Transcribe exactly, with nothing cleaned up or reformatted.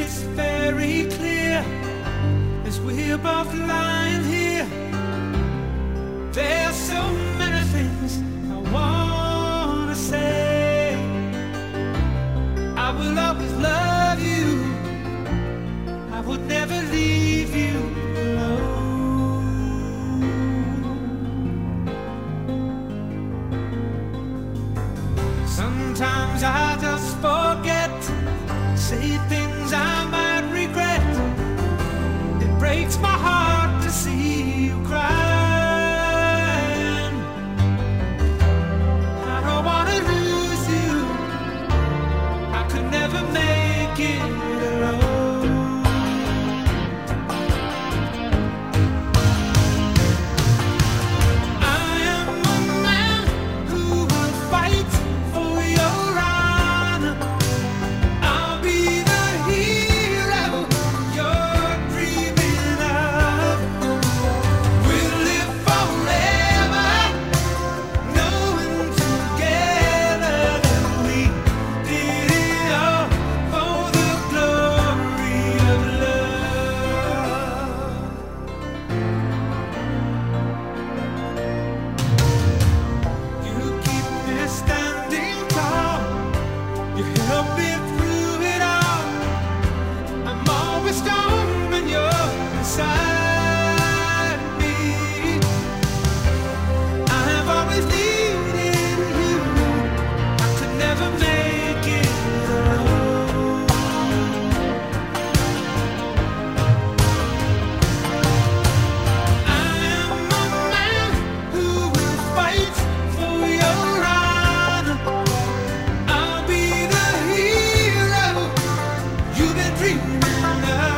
it's very clear as we're both lying here. There's so many things I wanna say. I will always love you. I would never leave you alone. Sometimes I just forget, say things I might regret. It breaks my heart to see you cry. Make it alone. I am a man who will fight for your honor. I'll be the hero you're dreaming of. We'll live forever, knowing together that we did it all. You've been dreaming of